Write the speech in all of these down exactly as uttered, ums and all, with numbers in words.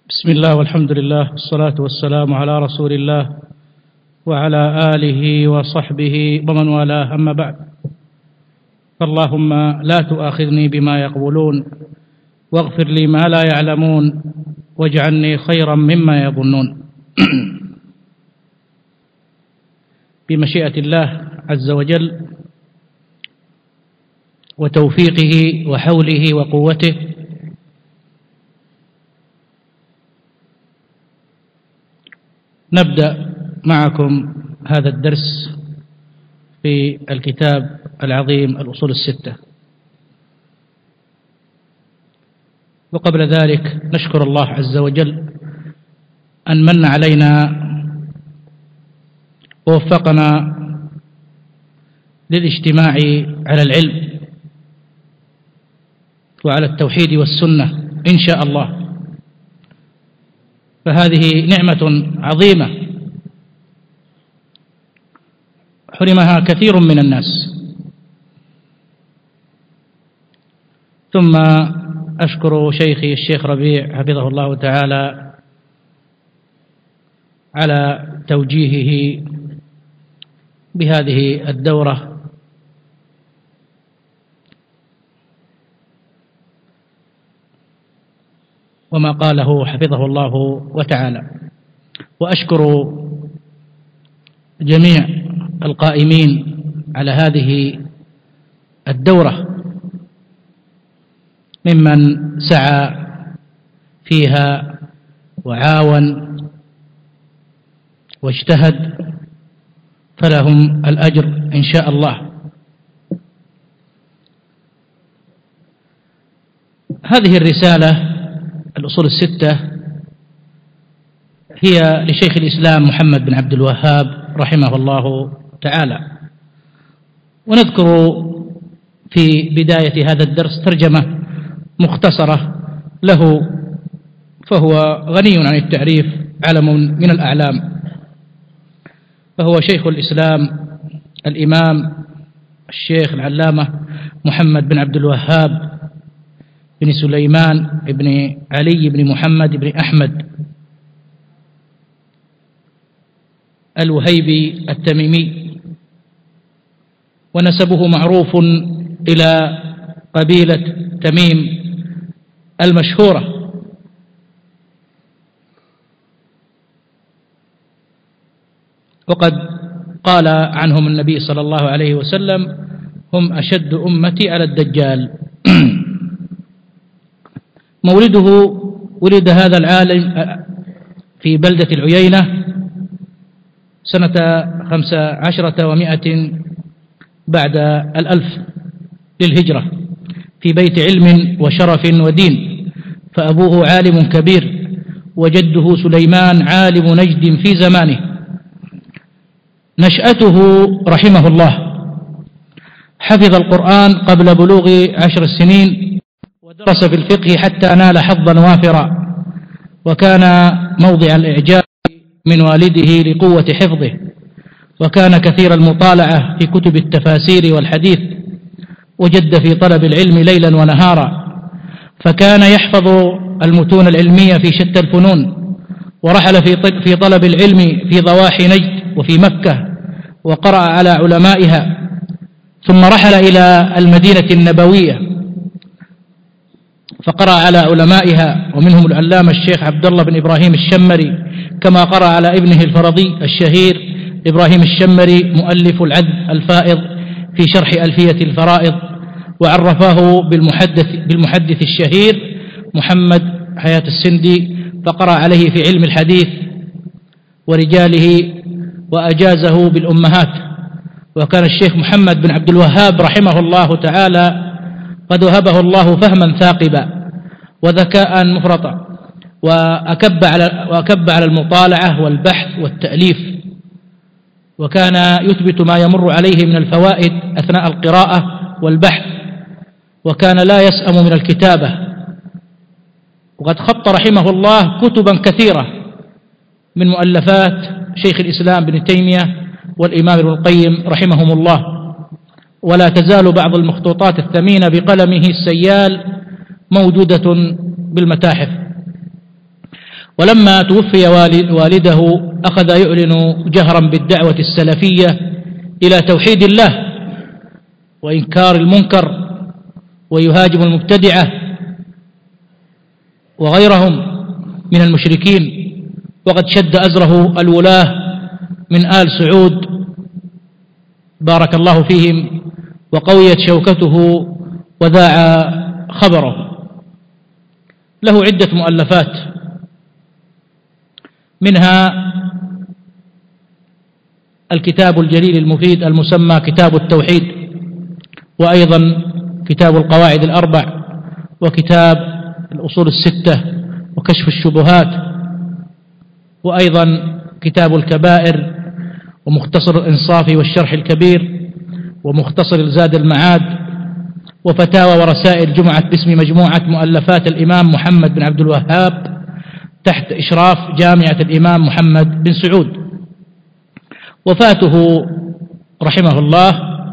بسم الله والحمد لله والصلاة والسلام على رسول الله وعلى آله وصحبه ومن والاه، أما بعد، فاللهم لا تؤاخذني بما يقولون واغفر لي ما لا يعلمون واجعلني خيرا مما يظنون. بمشيئة الله عز وجل وتوفيقه وحوله وقوته نبدأ معكم هذا الدرس في الكتاب العظيم الأصول الستة. وقبل ذلك نشكر الله عز وجل أن من علينا ووفقنا للاجتماع على العلم وعلى التوحيد والسنة إن شاء الله، فهذه نعمة عظيمة حرمها كثير من الناس. ثم أشكر شيخي الشيخ ربيع حفظه الله تعالى على توجيهه بهذه الدورة، وما قاله حفظه الله وتعالى. وأشكر جميع القائمين على هذه الدورة ممن سعى فيها وعاون واجتهد، فلهم الأجر إن شاء الله. هذه الرسالة الأصول الستة هي لشيخ الإسلام محمد بن عبد الوهاب رحمه الله تعالى، ونذكر في بداية هذا الدرس ترجمة مختصرة له، فهو غني عن التعريف، علم من الأعلام، فهو شيخ الإسلام الإمام الشيخ العلامة محمد بن عبد الوهاب بن سليمان بن علي بن محمد بن أحمد الوهيبي التميمي، ونسبه معروف إلى قبيلة تميم المشهورة. وقد قال عنهم النبي صلى الله عليه وسلم: هم أشد أمتي على الدجال. مولده: ولد هذا العالم في بلدة العيينة سنة خمس عشرة ومائة بعد الألف للهجرة، في بيت علم وشرف ودين، فأبوه عالم كبير وجده سليمان عالم نجد في زمانه. نشأته رحمه الله: حفظ القرآن قبل بلوغ عشر سنين، ودرس في الفقه حتى نال حظا وافرا، وكان موضع الإعجاب من والده لقوة حفظه، وكان كثير المطالعة في كتب التفاسير والحديث، وجد في طلب العلم ليلا ونهارا، فكان يحفظ المتون العلمية في شتى الفنون، ورحل في طلب العلم في ضواحي نجد وفي مكة، وقرأ على علمائها، ثم رحل إلى المدينة النبوية فقرأ على علمائها، ومنهم العلامة الشيخ عبد الله بن إبراهيم الشمري، كما قرأ على ابنه الفرضي الشهير إبراهيم الشمري مؤلف العذب الفائض في شرح ألفية الفرائض، وعرفاه بالمحدث, بالمحدث الشهير محمد حياة السندي، فقرأ عليه في علم الحديث ورجاله، وأجازه بالأمهات. وكان الشيخ محمد بن عبد الوهاب رحمه الله تعالى قد وهبه الله فهما ثاقبا وذكاء مفرطا، وأكب على, وأكب على المطالعة والبحث والتأليف، وكان يثبت ما يمر عليه من الفوائد أثناء القراءة والبحث، وكان لا يسأم من الكتابة. وقد خط رحمه الله كتبا كثيرة من مؤلفات شيخ الإسلام بن تيمية والإمام ابن القيم رحمهم الله، ولا تزال بعض المخطوطات الثمينة بقلمه السيال موجودة بالمتاحف. ولما توفي والده أخذ يعلن جهرا بالدعوة السلفية إلى توحيد الله وإنكار المنكر، ويهاجم المبتدعة وغيرهم من المشركين، وقد شد أزره الولاة من آل سعود بارك الله فيهم، وقويت شوكته وذاع خبره. له عدة مؤلفات، منها الكتاب الجليل المفيد المسمى كتاب التوحيد، وأيضا كتاب القواعد الأربع، وكتاب الأصول الستة، وكشف الشبهات، وأيضا كتاب الكبائر، ومختصر الإنصاف والشرح الكبير، ومختصر الزاد المعاد، وفتاوى ورسائل جمعت باسم مجموعة مؤلفات الإمام محمد بن عبد الوهاب تحت إشراف جامعة الإمام محمد بن سعود. وفاته رحمه الله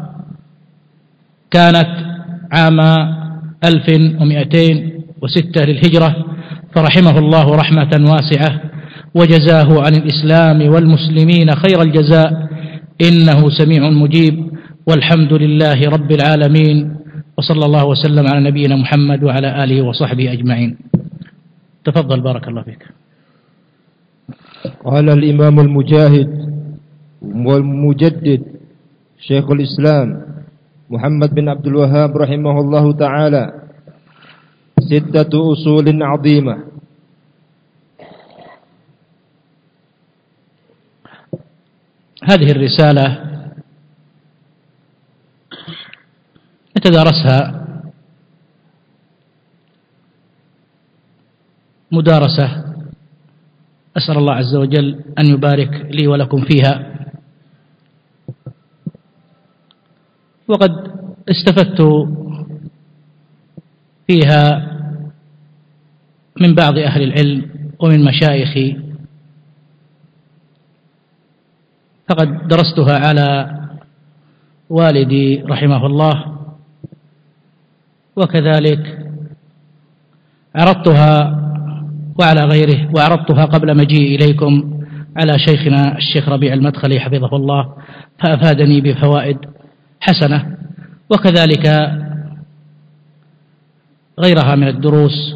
كانت عام ألف ومئتين وستة للهجرة، فرحمه الله رحمة واسعة وجزاه عن الإسلام والمسلمين خير الجزاء، إنه سميع مجيب، والحمد لله رب العالمين، وصلى الله وسلم على نبينا محمد وعلى آله وصحبه أجمعين. تفضل بارك الله فيك. قال الإمام المجاهد والمجدد شيخ الإسلام محمد بن عبد الوهاب رحمه الله تعالى: ستة أصول عظيمة. هذه الرسالة نتدارسها مدارسة أسأل الله عز وجل أن يبارك لي ولكم فيها، وقد استفدت فيها من بعض أهل العلم ومن مشايخي، فقد درستها على والدي رحمه الله، وكذلك عرضتها وعلى غيره، وعرضتها قبل مجيء إليكم على شيخنا الشيخ ربيع المدخلي حفظه الله، فأفادني بفوائد حسنة، وكذلك غيرها من الدروس.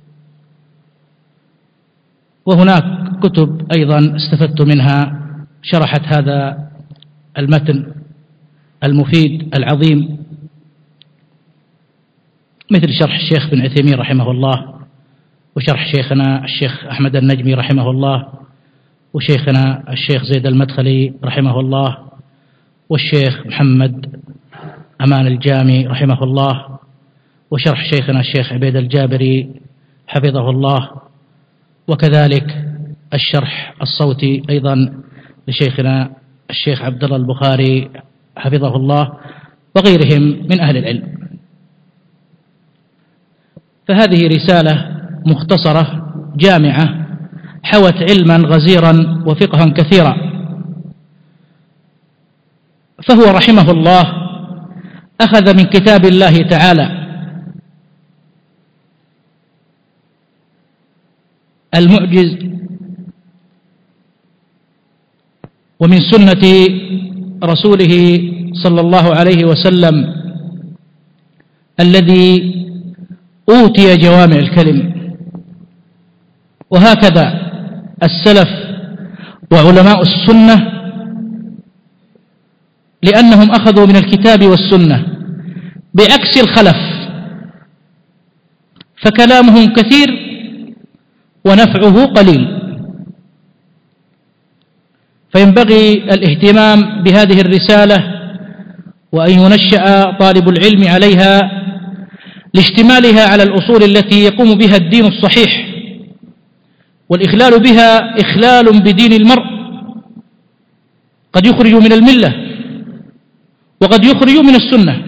وهناك كتب أيضا استفدت منها شرحت هذا المتن المفيد العظيم، مثل شرح الشيخ بن عثيمين رحمه الله، وشرح شيخنا الشيخ أحمد النجمي رحمه الله، وشيخنا الشيخ زيد المدخلي رحمه الله، والشيخ محمد أمان الجامي رحمه الله، وشرح شيخنا الشيخ عبيد الجابري حفظه الله، وكذلك الشرح الصوتي أيضا لشيخنا الشيخ عبد الله البخاري حفظه الله، وغيرهم من أهل العلم. فهذه رسالة مختصرة جامعة حوت علما غزيرا وفقها كثيرا. فهو رحمه الله أخذ من كتاب الله تعالى المعجز ومن سنة رسوله صلى الله عليه وسلم الذي أوتي جوامع الكلم. وهكذا السلف وعلماء السنة، لأنهم أخذوا من الكتاب والسنة بعكس الخلف، فكلامهم كثير ونفعه قليل. فينبغي الاهتمام بهذه الرسالة، وأن ينشأ طالب العلم عليها لاشتمالها على الأصول التي يقوم بها الدين الصحيح، والإخلال بها إخلال بدين المرء قد يخرج من الملة وقد يخرج من السنة.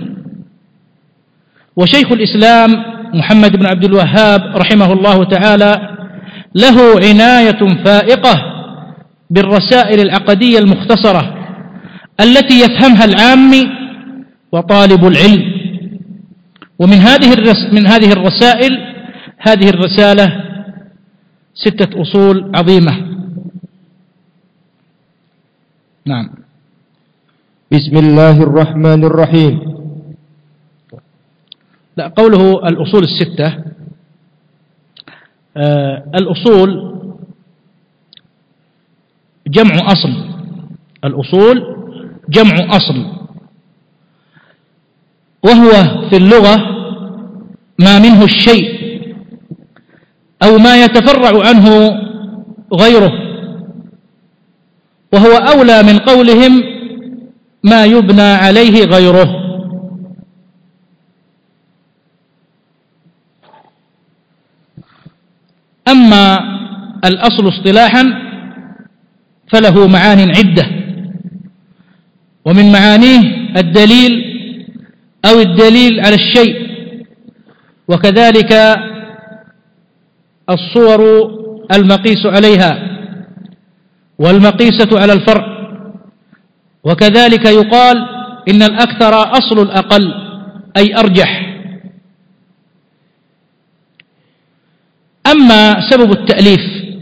وشيخ الإسلام محمد بن عبد الوهاب رحمه الله تعالى له عناية فائقة بالرسائل العقدية المختصرة التي يفهمها العامي وطالب العلم. ومن هذه من هذه الرسائل هذه الرسالة ستة أصول عظيمة. نعم. بسم الله الرحمن الرحيم. لا، قوله الأصول الستة، آه الأصول جمع أصل، الأصول جمع أصل، وهو في اللغة ما منه الشيء أو ما يتفرع عنه غيره، وهو أولى من قولهم ما يبنى عليه غيره. أما الأصل اصطلاحا فله معان عدة، ومن معانيه الدليل أو الدليل على الشيء، وكذلك الصور المقيس عليها والمقيسة على الفرع، وكذلك يقال إن الأكثر أصل الأقل أي أرجح. أما سبب التأليف،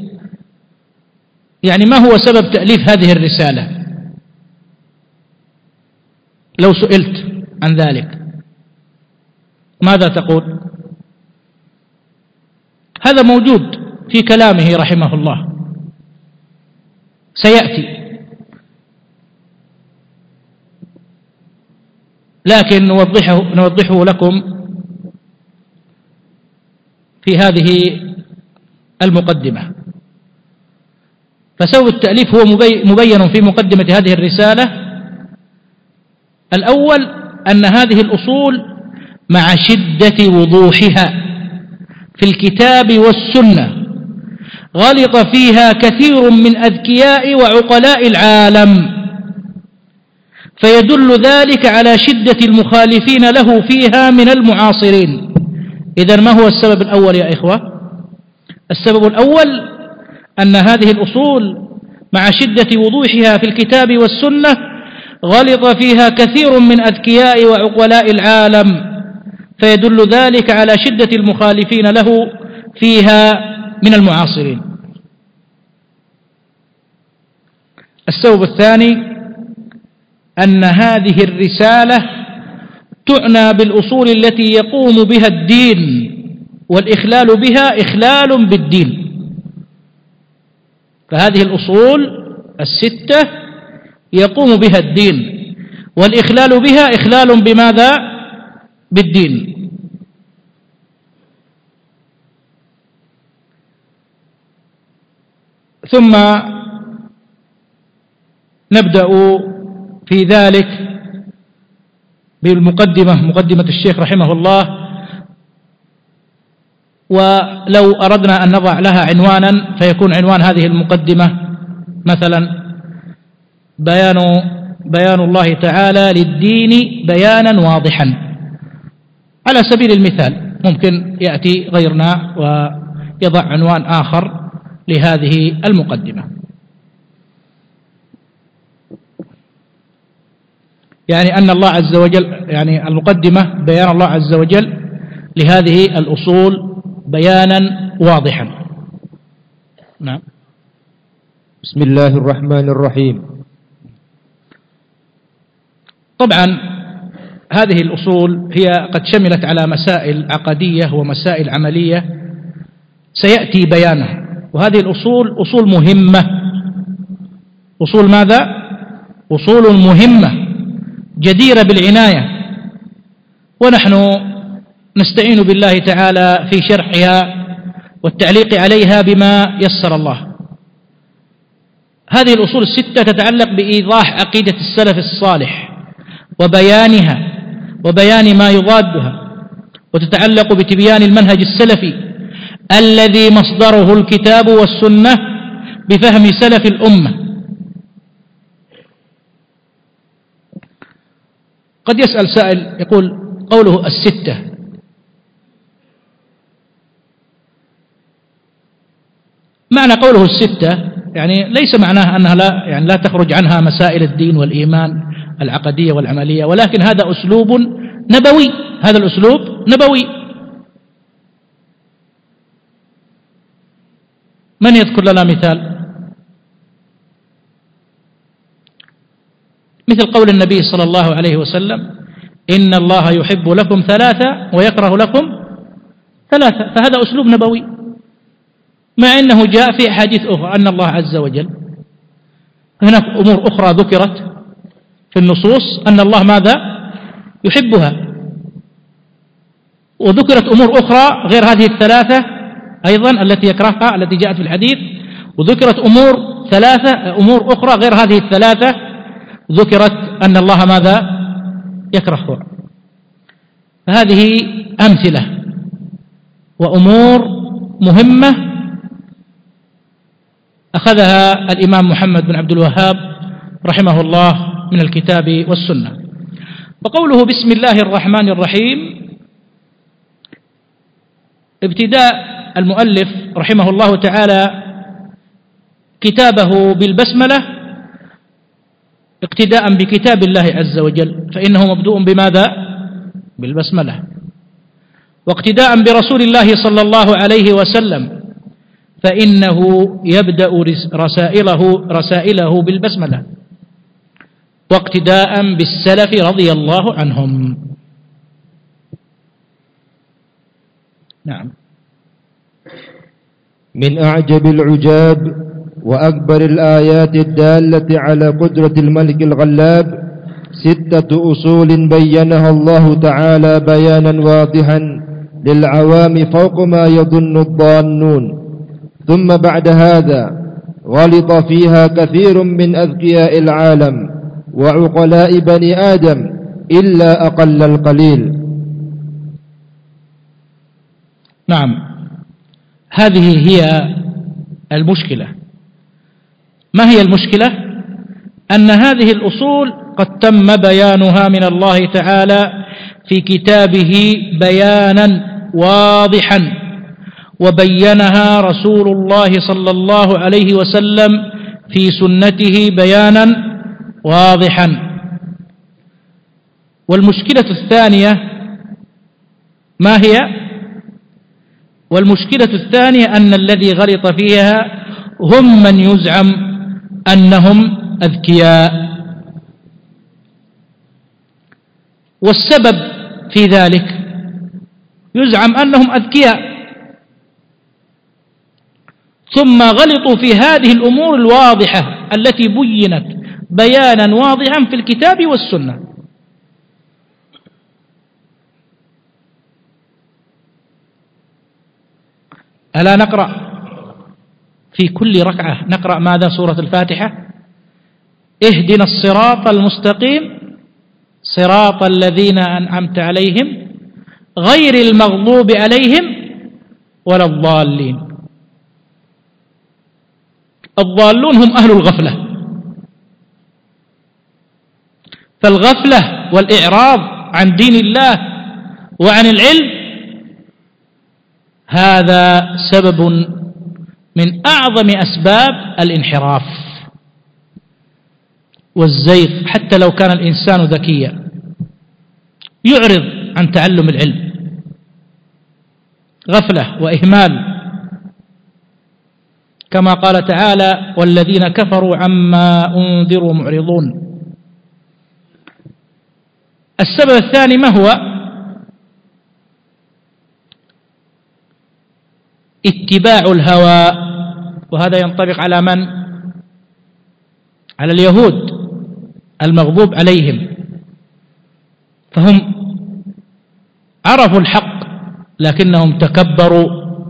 يعني ما هو سبب تأليف هذه الرسالة؟ لو سئلت عن ذلك ماذا تقول؟ هذا موجود في كلامه رحمه الله، سيأتي، لكن نوضحه, نوضحه لكم في هذه المقدمة. فسبب التأليف هو مبين في مقدمة هذه الرسالة. الأول أن هذه الأصول مع شدة وضوحها في الكتاب والسنة غلط فيها كثير من أذكياء وعقلاء العالم، فيدل ذلك على شدة المخالفين له فيها من المعاصرين. إذن ما هو السبب الأول يا إخوة؟ السبب الأول أن هذه الأصول مع شدة وضوحها في الكتاب والسنة غلط فيها كثير من أذكياء وعقلاء العالم، فيدل ذلك على شدة المخالفين له فيها من المعاصرين. السبب الثاني أن هذه الرسالة تعنى بالأصول التي يقوم بها الدين، والإخلال بها إخلال بالدين. فهذه الأصول الستة يقوم بها الدين، والإخلال بها إخلال بماذا؟ بالدين. ثم نبدأ في ذلك بالمقدمة، مقدمة الشيخ رحمه الله. ولو أردنا أن نضع لها عنوانا فيكون عنوان هذه المقدمة مثلا بيان بيان الله تعالى للدين بيانا واضحا، على سبيل المثال. ممكن يأتي غيرنا ويضع عنوان آخر لهذه المقدمة، يعني أن الله عز وجل، يعني المقدمة بيان الله عز وجل لهذه الأصول بيانا واضحا. نعم. بسم الله الرحمن الرحيم. طبعا هذه الأصول هي قد شملت على مسائل عقدية ومسائل عملية سيأتي بيانها، وهذه الأصول أصول مهمة. أصول ماذا؟ أصول مهمة جديرة بالعناية، ونحن نستعين بالله تعالى في شرحها والتعليق عليها بما يسر الله. هذه الأصول الستة تتعلق بإيضاح عقيدة السلف الصالح وبيانها وبيان ما يضادها، وتتعلق بتبيان المنهج السلفي الذي مصدره الكتاب والسنة بفهم سلف الأمة. قد يسأل سائل يقول قوله الستة، معنى قوله الستة يعني ليس معناه أنها لا يعني لا تخرج عنها مسائل الدين والإيمان العقدية والعملية، ولكن هذا أسلوب نبوي، هذا الأسلوب نبوي. من يذكر لنا مثال؟ مثل قول النبي صلى الله عليه وسلم: إن الله يحب لكم ثلاثة ويكره لكم ثلاثة. فهذا أسلوب نبوي، مع أنه جاء في أحاديث أخرى أن الله عز وجل هناك أمور أخرى ذكرت في النصوص أن الله ماذا يحبها، وذكرت أمور أخرى غير هذه الثلاثة أيضا التي يكرهها التي جاءت في الحديث، وذكرت أمور ثلاثة أمور أخرى غير هذه الثلاثة ذكرت أن الله ماذا يكرهها. فهذه أمثلة وأمور مهمة أخذها الإمام محمد بن عبد الوهاب رحمه الله من الكتاب والسنة. وقوله بسم الله الرحمن الرحيم ابتداء المؤلف رحمه الله تعالى كتابه بالبسملة اقتداء بكتاب الله عز وجل، فإنه مبدوء بماذا؟ بالبسملة. واقتداء برسول الله صلى الله عليه وسلم، فإنه يبدأ رسائله رسائله بالبسملة. واقتداء بالسلف رضي الله عنهم. نعم. من أعجب العجاب وأكبر الآيات الدالة على قدرة الملك الغلاب ستة أصول بينها الله تعالى بيانا واضحا للعوام فوق ما يظن الضالون، ثم بعد هذا غلط فيها كثير من أذكياء العالم وعقلاء بني آدم إلا أقل القليل. نعم، هذه هي المشكلة. ما هي المشكلة؟ أن هذه الأصول قد تم بيانها من الله تعالى في كتابه بيانا واضحا، وبينها رسول الله صلى الله عليه وسلم في سنته بيانا واضحا. والمشكلة الثانية ما هي؟ والمشكلة الثانية أن الذي غلط فيها هم من يزعم أنهم أذكياء. والسبب في ذلك يزعم أنهم أذكياء، ثم غلطوا في هذه الأمور الواضحة التي بينت بيانا واضحا في الكتاب والسنة. ألا نقرأ في كل ركعة نقرأ ماذا؟ سورة الفاتحة: اهدنا الصراط المستقيم صراط الذين أنعمت عليهم غير المغضوب عليهم ولا الضالين. الضالون هم أهل الغفلة، فالغفلة والإعراض عن دين الله وعن العلم هذا سبب من أعظم أسباب الانحراف والزيغ. حتى لو كان الإنسان ذكيا يعرض عن تعلم العلم، غفلة وإهمال، كما قال تعالى: والذين كفروا عما أنذروا معرضون. السبب الثاني ما هو؟ اتباع الهوى، وهذا ينطبق على من؟ على اليهود المغضوب عليهم، فهم عرفوا الحق لكنهم تكبروا.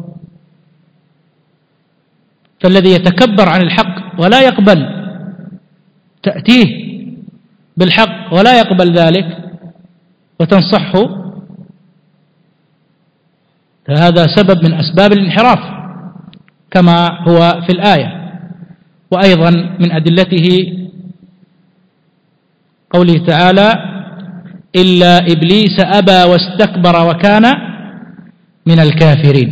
فالذي يتكبر عن الحق ولا يقبل تأتيه بالحق ولا يقبل ذلك وتنصحه، فهذا سبب من أسباب الانحراف كما هو في الآية. وأيضا من أدلته قوله تعالى: إلا إبليس أبى واستكبر وكان من الكافرين.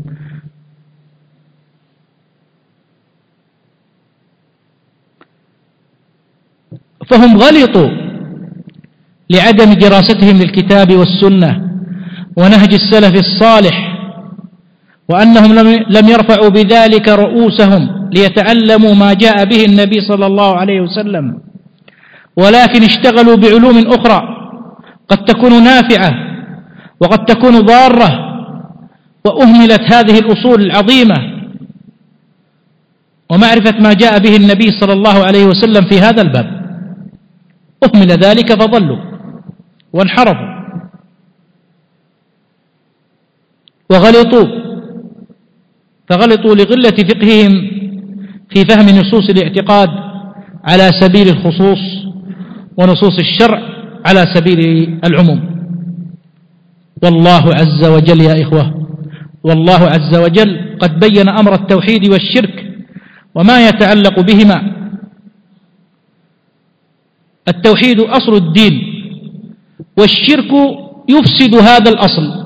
فهم غلطوا لعدم دراستهم للكتاب والسنة ونهج السلف الصالح، وأنهم لم يرفعوا بذلك رؤوسهم ليتعلموا ما جاء به النبي صلى الله عليه وسلم، ولكن اشتغلوا بعلوم أخرى قد تكون نافعة وقد تكون ضارة، وأهملت هذه الأصول العظيمة ومعرفة ما جاء به النبي صلى الله عليه وسلم في هذا الباب، أهمل ذلك فضلوا وانحرفوا وغلطوا فغلطوا لقلة فقههم في فهم نصوص الاعتقاد على سبيل الخصوص ونصوص الشرع على سبيل العموم. والله عز وجل يا إخوة، والله عز وجل قد بين أمر التوحيد والشرك وما يتعلق بهما. التوحيد أصل الدين، والشرك يفسد هذا الأصل،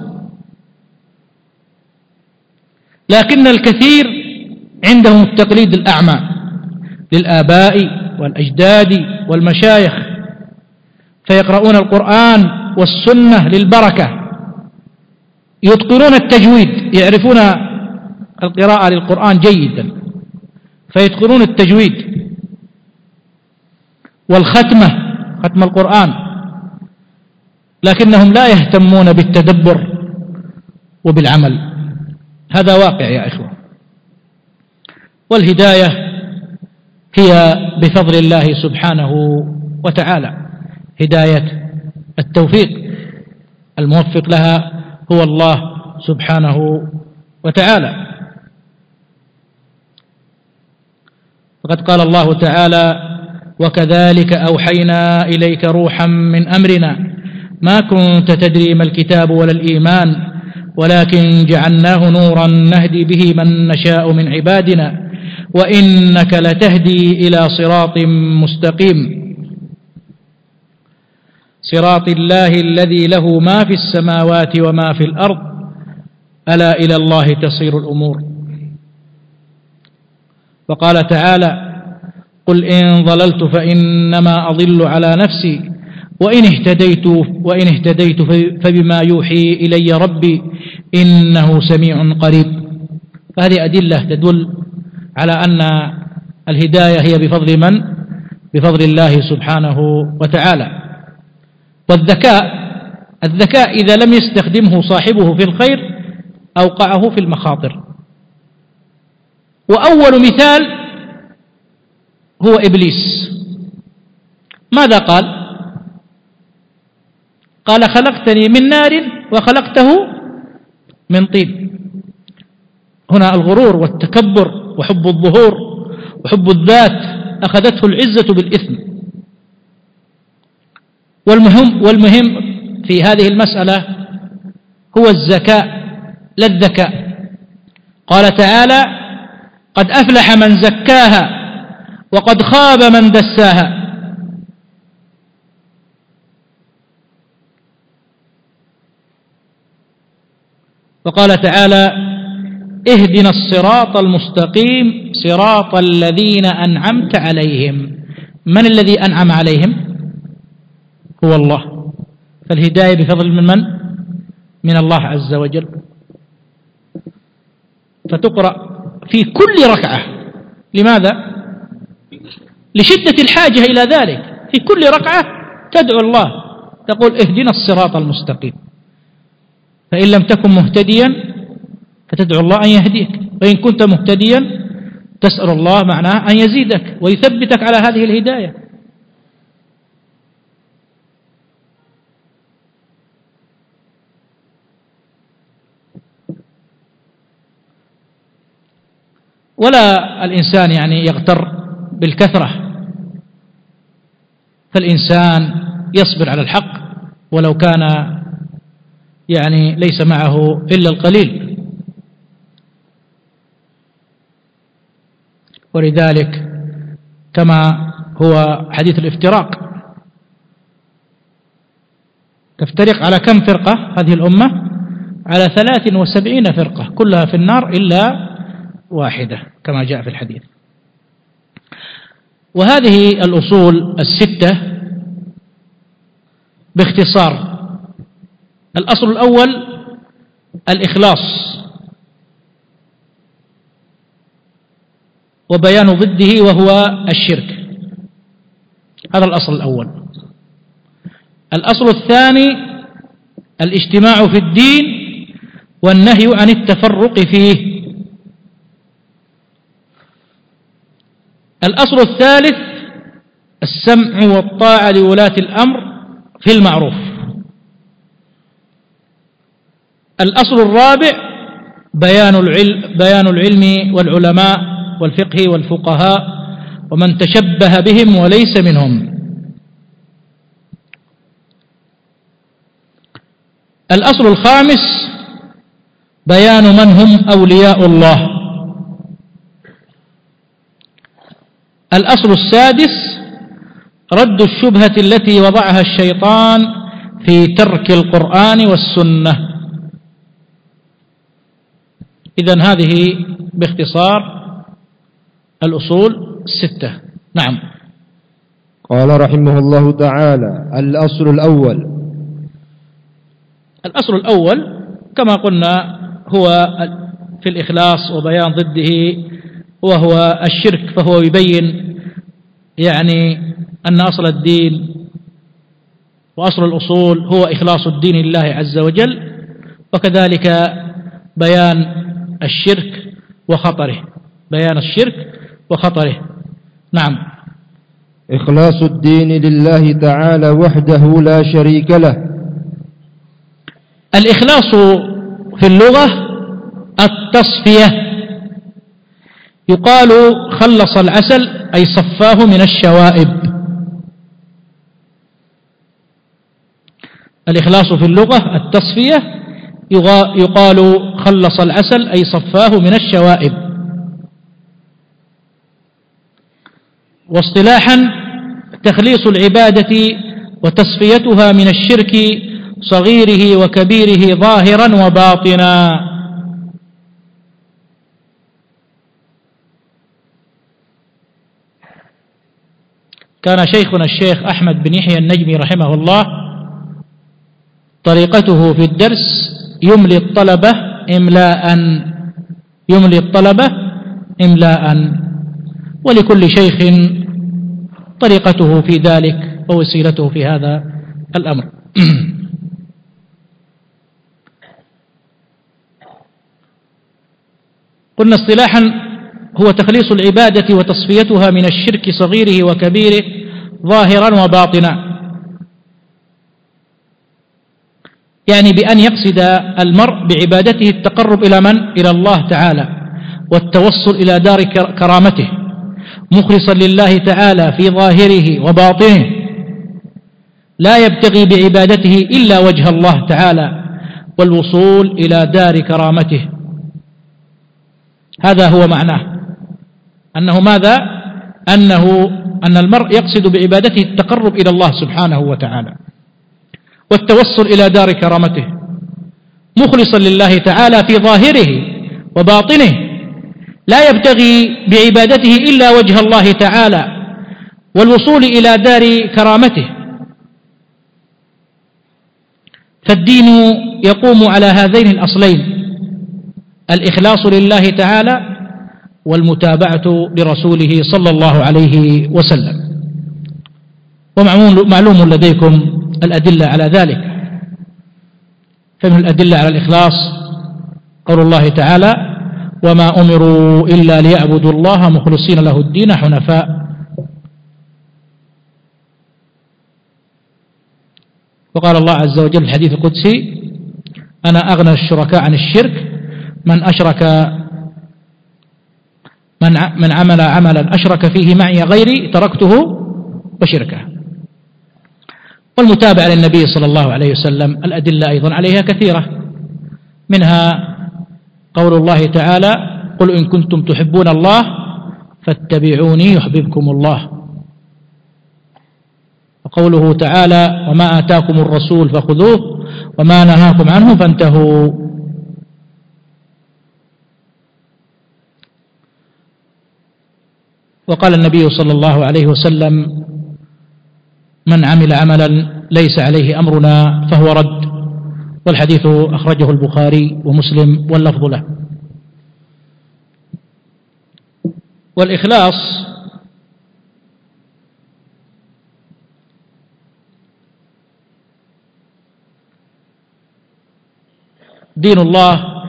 لكن الكثير عندهم التقليد الأعمى للآباء والأجداد والمشايخ، فيقرؤون القرآن والسنة للبركة، يتقنون التجويد، يعرفون القراءة للقرآن جيدا فيتقنون التجويد والختمة، ختم القرآن، لكنهم لا يهتمون بالتدبر وبالعمل. هذا واقع يا إخوة. والهداية هي بفضل الله سبحانه وتعالى، هداية التوفيق، الموفق لها هو الله سبحانه وتعالى. فقد قال الله تعالى: وكذلك أوحينا إليك روحا من أمرنا ما كنت تدري ما الكتاب ولا الإيمان ولكن جعلناه نورا نهدي به من نشاء من عبادنا وإنك لتهدي إلى صراط مستقيم صراط الله الذي له ما في السماوات وما في الأرض ألا إلى الله تصير الأمور. وقال تعالى: قل إن ضللت فإنما أضل على نفسي وإن اهتديت وإن اهتديت فبما يوحي إلي ربي إنه سميع قريب. فهذه أدلة تدل على أن الهداية هي بفضل من؟ بفضل الله سبحانه وتعالى. والذكاء الذكاء إذا لم يستخدمه صاحبه في الخير أوقعه في المخاطر. وأول مثال هو إبليس. ماذا قال؟ قال: خلقتني من نار وخلقته من طين. هنا الغرور والتكبر وحب الظهور وحب الذات أخذته العزة بالإثم. والمهم, والمهم في هذه المسألة هو الزكاء لا الذكاء. قال تعالى: قد أفلح من زكاها وقد خاب من دساها. وقال تعالى: اهدنا الصراط المستقيم صراط الذين أنعمت عليهم. من الذي أنعم عليهم؟ هو الله. فالهداية بفضل من من؟ من الله عز وجل. فتقرأ في كل ركعة. لماذا؟ لشدة الحاجة إلى ذلك. في كل ركعة تدعو الله، تقول: اهدنا الصراط المستقيم. فإن لم تكن مهتديا فتدعو الله أن يهديك، وإن كنت مهتديا تسأل الله معناه أن يزيدك ويثبتك على هذه الهداية. ولا الإنسان يعني يغتر بالكثرة، فالإنسان يصبر على الحق ولو كان يعني ليس معه إلا القليل. ولذلك كما هو حديث الافتراق، تفترق على كم فرقة هذه الأمة؟ على ثلاث وسبعين فرقة كلها في النار إلا واحدة كما جاء في الحديث. وهذه الأصول الستة باختصار: الأصل الأول الإخلاص وبيان ضده وهو الشرك. هذا الأصل الأول. الأصل الثاني الاجتماع في الدين والنهي عن التفرق فيه. الأصل الثالث السمع والطاعة لولاة الأمر في المعروف. الأصل الرابع بيان العلم, بيان العلم والعلماء والفقه والفقهاء ومن تشبه بهم وليس منهم. الأصل الخامس بيان من هم أولياء الله. الأصل السادس رد الشبهة التي وضعها الشيطان في ترك القرآن والسنة. إذن هذه باختصار الأصول الستة. نعم. قال رحمه الله تعالى: الأصل الأول. الأصل الأول كما قلنا هو في الإخلاص وبيان ضده وهو الشرك، فهو يبين يعني أن أصل الدين وأصل الأصول هو إخلاص الدين لله عز وجل، وكذلك بيان الشرك وخطره، بيان الشرك وخطره. نعم. إخلاص الدين لله تعالى وحده لا شريك له. الإخلاص في اللغة التصفية، يقال خلص العسل أي صفاه من الشوائب. الإخلاص في اللغة التصفية، يقال خلص العسل أي صفاه من الشوائب. واصطلاحا تخليص العبادة وتصفيتها من الشرك صغيره وكبيره ظاهرا وباطنا. كان شيخنا الشيخ أحمد بن يحيى النجمي رحمه الله طريقته في الدرس يملي الطلبة إملاء، يملي الطلبة إملاء، ولكل شيخ طريقته في ذلك ووسيلته في هذا الأمر. قلنا اصطلاحا هو تخليص العبادة وتصفيتها من الشرك صغيره وكبيره ظاهرا وباطنا، يعني بأن يقصد المرء بعبادته التقرب إلى من؟ إلى الله تعالى، والتوصل إلى دار كرامته مخلصا لله تعالى في ظاهره وباطنه، لا يبتغي بعبادته إلا وجه الله تعالى والوصول إلى دار كرامته. هذا هو معناه، أنه ماذا؟ أنه أن المرء يقصد بعبادته التقرب إلى الله سبحانه وتعالى والتوصل إلى دار كرامته مخلصا لله تعالى في ظاهره وباطنه، لا يبتغي بعبادته إلا وجه الله تعالى والوصول إلى دار كرامته. فالدين يقوم على هذين الأصلين: الإخلاص لله تعالى والمتابعة لرسوله صلى الله عليه وسلم. ومعلوم لديكم الأدلة على ذلك. فمن الأدلة على الإخلاص قول الله تعالى: وما أمروا إلا ليعبدوا الله مخلصين له الدين حنفاء. وقال الله عز وجل في الحديث القدسي: أنا أغنى الشركاء عن الشرك من أشرك من من عمل عملا أشرك فيه معي غيري تركته وشركه. والمتابعة للنبي صلى الله عليه وسلم الأدلة أيضا عليها كثيرة، منها قول الله تعالى: قل إن كنتم تحبون الله فاتبعوني يحببكم الله. وقوله تعالى: وما آتاكم الرسول فخذوه وما نهاكم عنه فانتهوا. وقال النبي صلى الله عليه وسلم: من عمل عملا ليس عليه أمرنا فهو رد. والحديث أخرجه البخاري ومسلم واللفظ له. والإخلاص دين الله،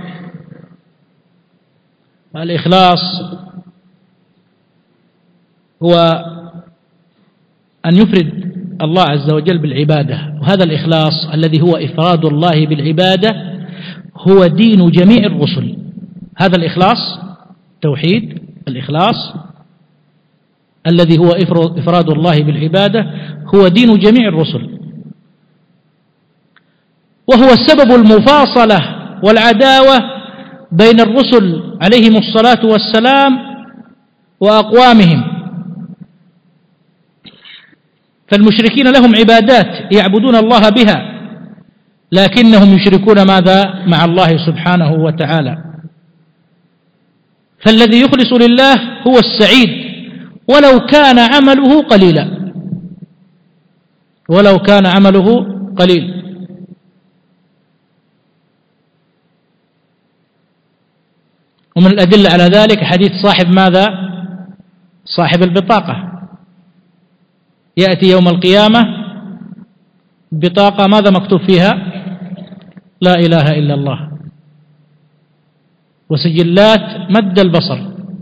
والإخلاص هو أن يفرد الله عز وجل بالعبادة، وهذا الإخلاص الذي هو إفراد الله بالعبادة هو دين جميع الرسل. هذا الإخلاص توحيد الإخلاص الذي هو إفراد الله بالعبادة هو دين جميع الرسل، وهو السبب المفاصلة والعداوة بين الرسل عليهم الصلاة والسلام وأقوامهم. فالمشركين لهم عبادات يعبدون الله بها، لكنهم يشركون ماذا؟ مع الله سبحانه وتعالى. فالذي يخلص لله هو السعيد ولو كان عمله قليلا، ولو كان عمله قليل. ومن الأدلة على ذلك حديث صاحب ماذا؟ صاحب البطاقة، يأتي يوم القيامة بطاقة ماذا مكتوب فيها؟ لا إله إلا الله، وسجلات مد البصر،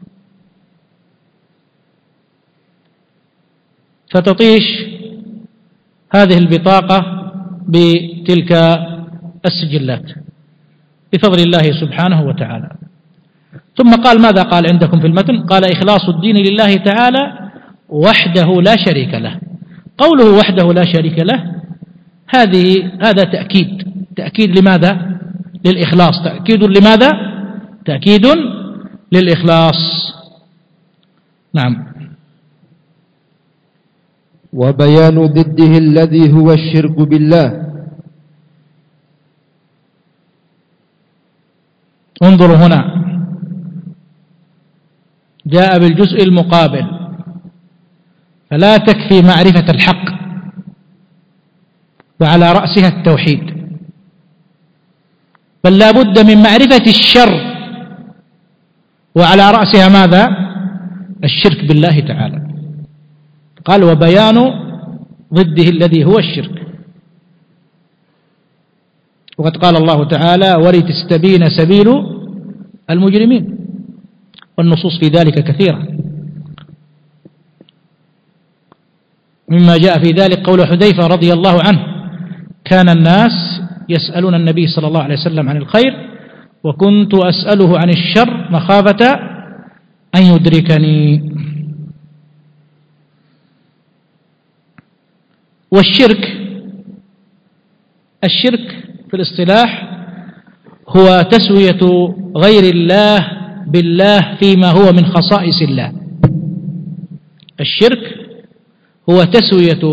فتطيش هذه البطاقة بتلك السجلات بفضل الله سبحانه وتعالى. ثم قال ماذا قال عندكم في المتن؟ قال إخلاص الدين لله تعالى وحده لا شريك له. قوله وحده لا شريك له هذه هذا تأكيد، تأكيد لماذا؟ للإخلاص. تأكيد لماذا؟ تأكيد للإخلاص. نعم. وبيان ضده الذي هو الشرك بالله. انظروا هنا جاء بالجزء المقابل، فلا تكفي معرفة الحق وعلى رأسها التوحيد، بل لا بد من معرفة الشر وعلى رأسها ماذا؟ الشرك بالله تعالى. قال وبيان ضده الذي هو الشرك. وقد قال الله تعالى ولتستبين سبيل المجرمين، والنصوص في ذلك كثيرة. مما جاء في ذلك قول حذيفة رضي الله عنه كان الناس يسألون النبي صلى الله عليه وسلم عن الخير وكنت أسأله عن الشر مخافة أن يدركني. والشرك الشرك في الاصطلاح هو تسوية غير الله بالله فيما هو من خصائص الله. الشرك هو تسوية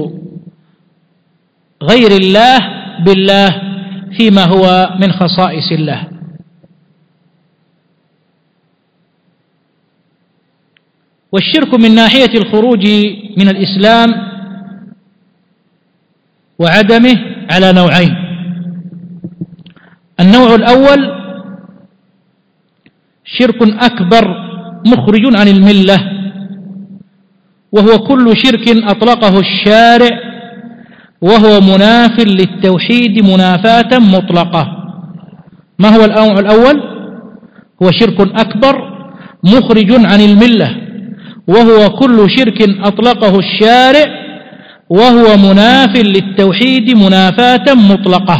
غير الله بالله فيما هو من خصائص الله. والشرك من ناحية الخروج من الإسلام وعدمه على نوعين. النوع الأول شرك أكبر مخرج عن الملة، وهو كل شرك أطلقه الشارع وهو مناف للتوحيد منافاة مطلقة. ما هو النوع الأول؟ هو شرك أكبر مخرج عن الملة، وهو كل شرك أطلقه الشارع وهو مناف للتوحيد منافاة مطلقة.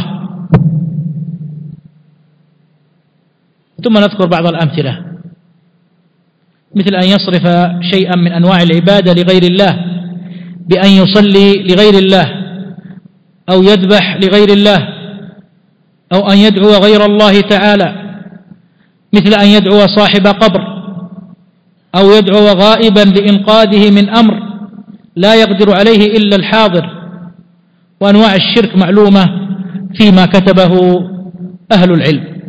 ثم نذكر بعض الأمثلة، مثل أن يصرف شيئا من أنواع العبادة لغير الله، بأن يصلي لغير الله أو يذبح لغير الله أو أن يدعو غير الله تعالى، مثل أن يدعو صاحب قبر أو يدعو غائبا لإنقاذه من أمر لا يقدر عليه إلا الحاضر. وأنواع الشرك معلومة فيما كتبه أهل العلم.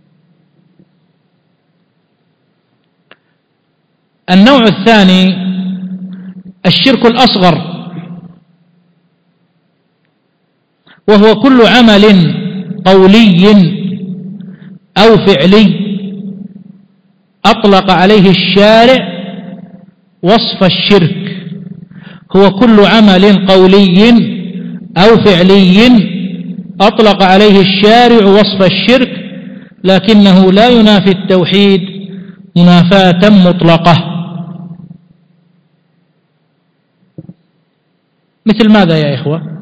النوع الثاني الشرك الأصغر، وهو كل عمل قولي أو فعلي أطلق عليه الشارع وصف الشرك هو كل عمل قولي أو فعلي أطلق عليه الشارع وصف الشرك لكنه لا ينافي التوحيد منافاة مطلقة. مثل ماذا يا إخوة؟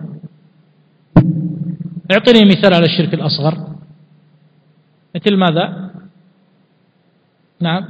اعطني مثال على الشرك الأصغر. مثل ماذا؟ نعم،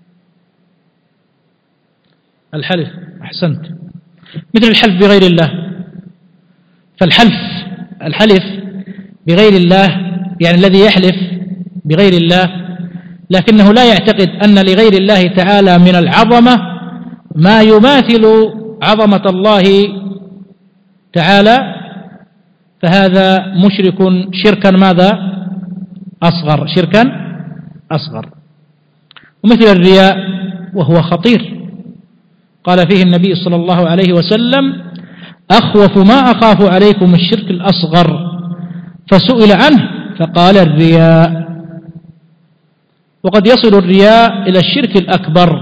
الحلف. أحسنت. مثل الحلف بغير الله. فالحلف الحلف بغير الله يعني الذي يحلف بغير الله لكنه لا يعتقد أن لغير الله تعالى من العظمة ما يماثل عظمة الله تعالى، فهذا مشرك شركا ماذا؟ أصغر. شركا أصغر. ومثل الرياء وهو خطير، قال فيه النبي صلى الله عليه وسلم: أخوف ما أخاف عليكم الشرك الأصغر، فسئل عنه فقال الرياء. وقد يصل الرياء إلى الشرك الأكبر.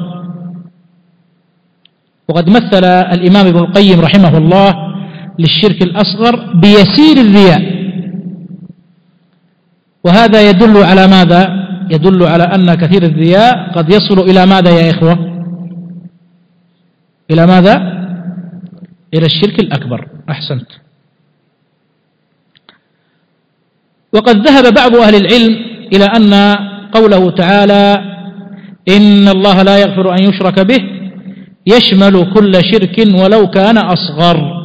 وقد مثل الإمام ابن القيم رحمه الله للشرك الأصغر بيسير الرياء، وهذا يدل على ماذا؟ يدل على أن كثير الرياء قد يصل إلى ماذا يا إخوة؟ إلى ماذا؟ إلى الشرك الأكبر. أحسنت. وقد ذهب بعض أهل العلم إلى أن قوله تعالى إن الله لا يغفر أن يشرك به يشمل كل شرك ولو كان أصغر،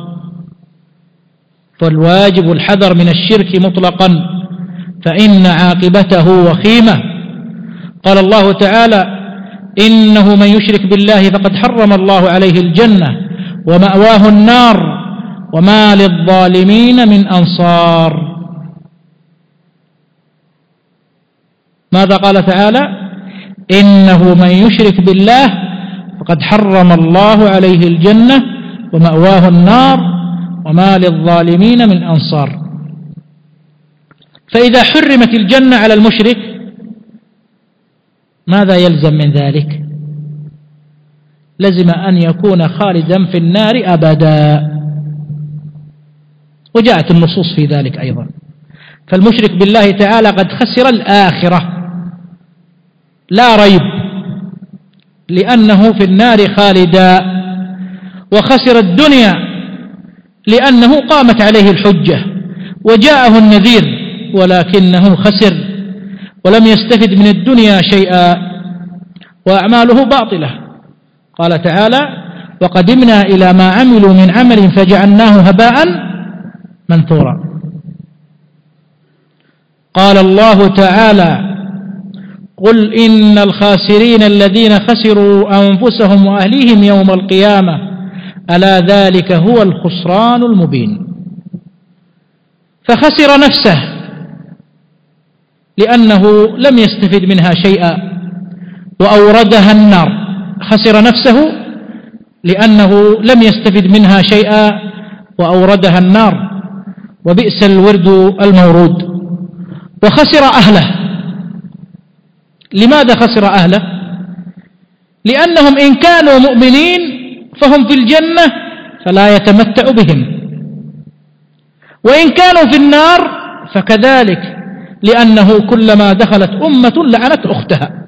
فالواجب الحذر من الشرك مطلقا فإن عاقبته وخيمة. قال الله تعالى إنه من يشرك بالله فقد حرم الله عليه الجنة ومأواه النار وما للظالمين من أنصار. ماذا قال تعالى؟ إنه من يشرك بالله فقد حرم الله عليه الجنة ومأواه النار وما للظالمين من أنصار. فإذا حرمت الجنة على المشرك ماذا يلزم من ذلك؟ لزم أن يكون خالدا في النار أبدا، وجاءت النصوص في ذلك أيضا. فالمشرك بالله تعالى قد خسر الآخرة لا ريب، لأنه في النار خالدا، وخسر الدنيا لأنه قامت عليه الحجة وجاءه النذير ولكنه خسر ولم يستفد من الدنيا شيئا وأعماله باطلة. قال تعالى وقدمنا إلى ما عملوا من عمل فجعلناه هباء منثورا. قال الله تعالى قل إن الخاسرين الذين خسروا أنفسهم وأهليهم يوم القيامة ألا ذلك هو الخسران المبين. فخسر نفسه لأنه لم يستفد منها شيئا وأوردها النار. خسر نفسه لأنه لم يستفد منها شيئا وأوردها النار، وبئس الورد المورود. وخسر أهله. لماذا خسر أهله؟ لأنهم إن كانوا مؤمنين فهم في الجنة فلا يتمتع بهم، وإن كانوا في النار فكذلك، لأنه كلما دخلت أمة لعنت أختها.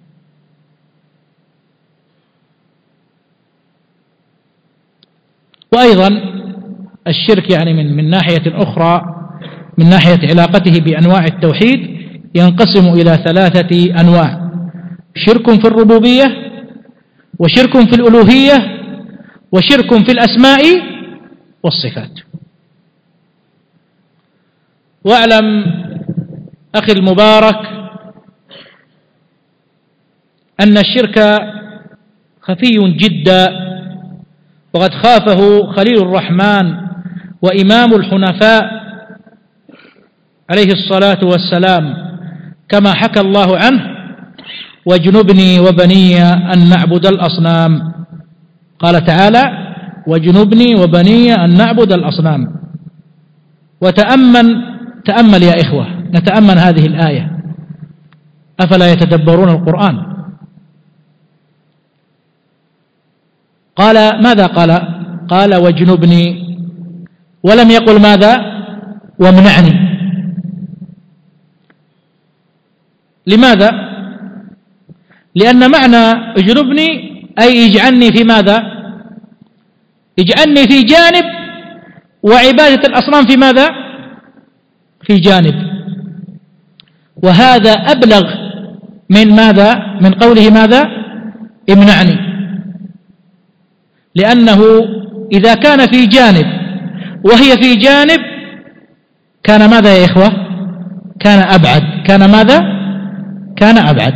وأيضا الشرك يعني من من ناحية أخرى، من ناحية علاقته بأنواع التوحيد، ينقسم إلى ثلاثة أنواع: شرك في الربوبية، وشرك في الألوهية، وشرك في الأسماء والصفات. واعلم أخي المبارك أن الشرك خفي جدا، وقد خافه خليل الرحمن وإمام الحنفاء عليه الصلاة والسلام كما حكى الله عنه واجنبني وبني أن نعبد الأصنام. قال تعالى واجنبني وبني أن نعبد الأصنام. وتأمل تأمل يا إخوة، نتأمل هذه الآية، أفلا يتدبرون القرآن؟ قال ماذا قال؟ قال واجنبني، ولم يقل ماذا؟ وامنعني. لماذا؟ لأن معنى اجنبني أي اجعلني في ماذا؟ اجعلني في جانب، وعبادة الأصنام في ماذا؟ في جانب. وهذا أبلغ من ماذا؟ من قوله ماذا؟ امنعني. لأنه إذا كان في جانب وهي في جانب كان ماذا يا إخوة؟ كان أبعد. كان ماذا؟ كان أبعد.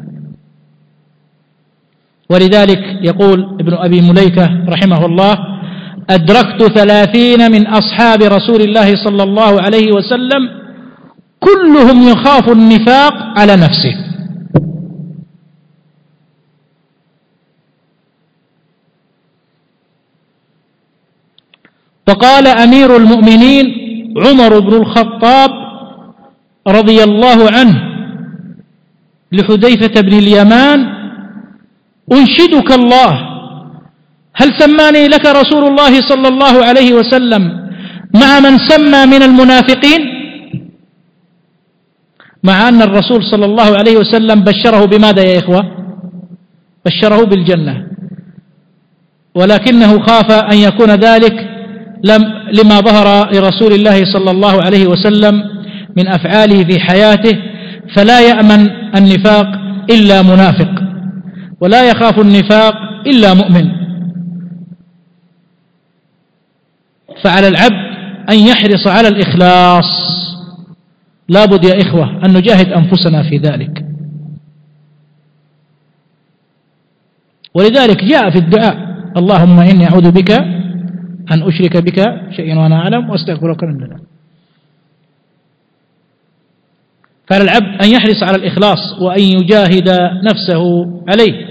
ولذلك يقول ابن أبي مليكة رحمه الله: أدركت ثلاثين من أصحاب رسول الله صلى الله عليه وسلم كلهم يخاف النفاق على نفسه. وقال أمير المؤمنين عمر بن الخطاب رضي الله عنه لحذيفة بن اليمان: أنشدك الله، هل سماني لك رسول الله صلى الله عليه وسلم مع من سمى من المنافقين؟ مع أن الرسول صلى الله عليه وسلم بشره بماذا يا إخوة؟ بشره بالجنة، ولكنه خاف أن يكون ذلك لم لما ظهر لرسول الله صلى الله عليه وسلم من أفعاله في حياته، فلا يأمن النفاق إلا منافق، ولا يخاف النفاق إلا مؤمن. فعلى العبد أن يحرص على الإخلاص. لابد يا إخوة أن نجاهد أنفسنا في ذلك. ولذلك جاء في الدعاء: اللهم إني أعوذ بك أن أشرك بك شيئا وأنا أعلم وأستغفرك من ذنب. فعلى العبد أن يحرص على الإخلاص وأن يجاهد نفسه عليه.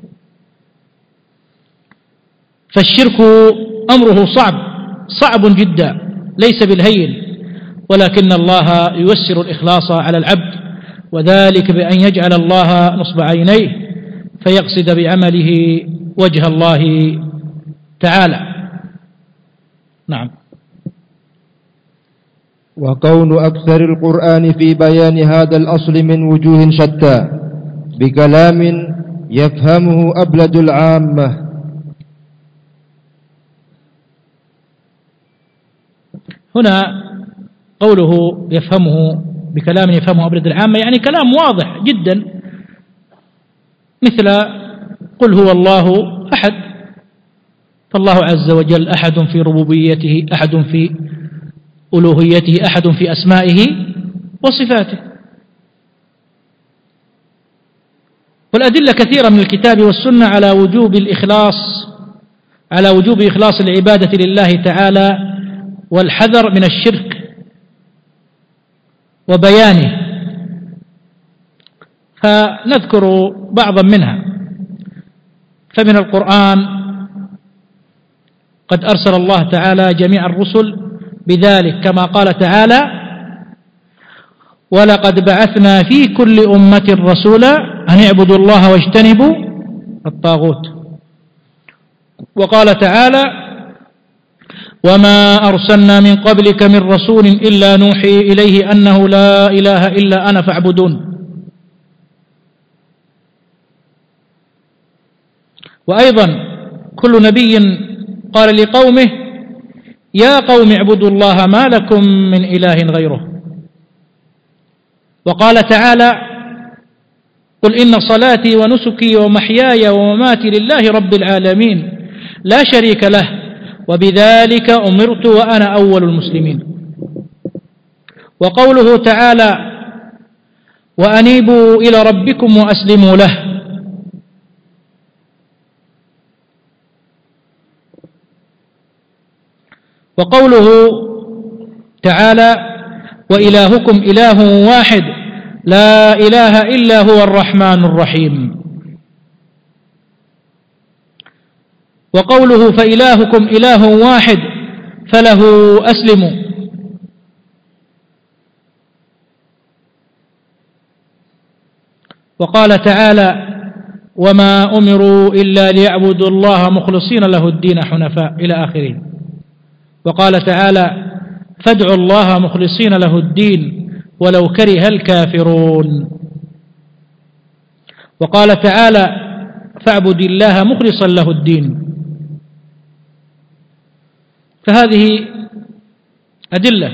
فالشرك أمره صعب صعب جدا، ليس بالهين، ولكن الله ييسر الإخلاص على العبد، وذلك بأن يجعل الله نصب عينيه فيقصد بعمله وجه الله تعالى. نعم. وكون أكثر القرآن في بيان هذا الأصل من وجوه شتى بكلام يفهمه أبلد العامة. هنا قوله يفهمه بكلام يفهمه أبلد العامة، يعني كلام واضح جدا، مثل قل هو الله أحد، فالله عز وجل أحد في ربوبيته، أحد في ألوهيته، أحد في أسمائه وصفاته. والأدلة كثيرة من الكتاب والسنة على وجوب الإخلاص على وجوب إخلاص العبادة لله تعالى والحذر من الشرك وبيانه، فنذكر بعضا منها. فمن القرآن قد أرسل الله تعالى جميع الرسل بذلك، كما قال تعالى: ولقد بعثنا في كل أمة رسولا أن اعبدوا الله واجتنبوا الطاغوت. وقال تعالى: وما أرسلنا من قبلك من رسول إلا نوحي إليه أنه لا إله إلا أنا فاعبدون. وأيضا كل نبي قال لقومه: يا قوم اعبدوا الله ما لكم من إله غيره. وقال تعالى: قل إن صلاتي ونسكي ومحياي ومماتي لله رب العالمين لا شريك له وبذلك أمرت وأنا أول المسلمين. وقوله تعالى: وأنيبوا إلى ربكم وأسلموا له. وقوله تعالى: وإلهكم إله واحد لا إله إلا هو الرحمن الرحيم. وقوله: فإلهكم إله واحد فله أسلموا. وقال تعالى: وما أمروا إلا ليعبدوا الله مخلصين له الدين حنفاء إلى آخره. وقال تعالى فادعوا الله مخلصين له الدين ولو كره الكافرون. وقال تعالى فاعبد الله مخلصا له الدين. فهذه أدلة.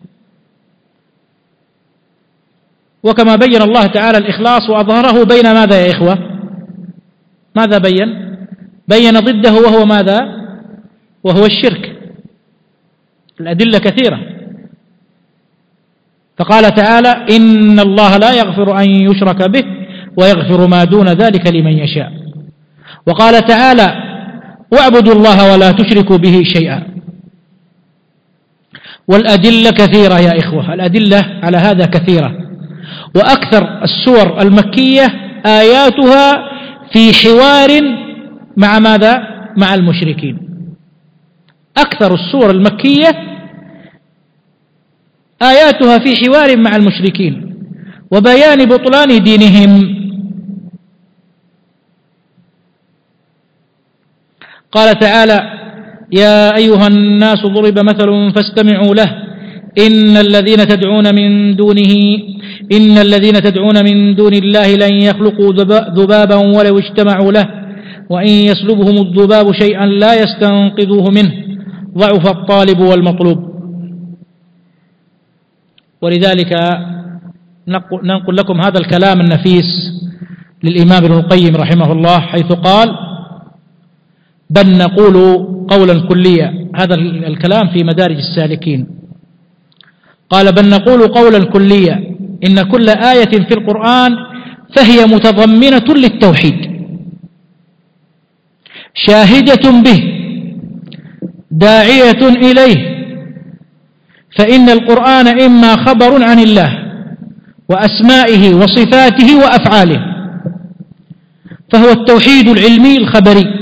وكما بين الله تعالى الإخلاص وأظهره بين ماذا يا إخوة؟ ماذا بين؟ بين ضده وهو ماذا؟ وهو الشرك. الأدلة كثيرة. فقال تعالى إن الله لا يغفر أن يشرك به ويغفر ما دون ذلك لمن يشاء. وقال تعالى واعبدوا الله ولا تشركوا به شيئا. والأدلة كثيرة يا إخوة، الأدلة على هذا كثيرة. وأكثر السور المكية آياتها في حوار مع ماذا؟ مع المشركين. أكثر السور المكية آياتها في حوار مع المشركين وبيان بطلان دينهم. قال تعالى يا أيها الناس ضرب مثل فاستمعوا له إن الذين تدعون من دونه إن الذين تدعون من دون الله لن يخلقوا ذبابا ولو اجتمعوا له وإن يسلبهم الذباب شيئا لا يستنقذوه منه ضعف الطالب والمطلوب. ولذلك ننقل لكم هذا الكلام النفيس للإمام ابن القيم رحمه الله حيث قال بل نقول قولا كليا. هذا الكلام في مدارج السالكين. قال بل نقول قولا كليا إن كل آية في القرآن فهي متضمنة للتوحيد شاهدة به داعية إليه. فإن القرآن إما خبر عن الله وأسمائه وصفاته وأفعاله فهو التوحيد العلمي الخبري.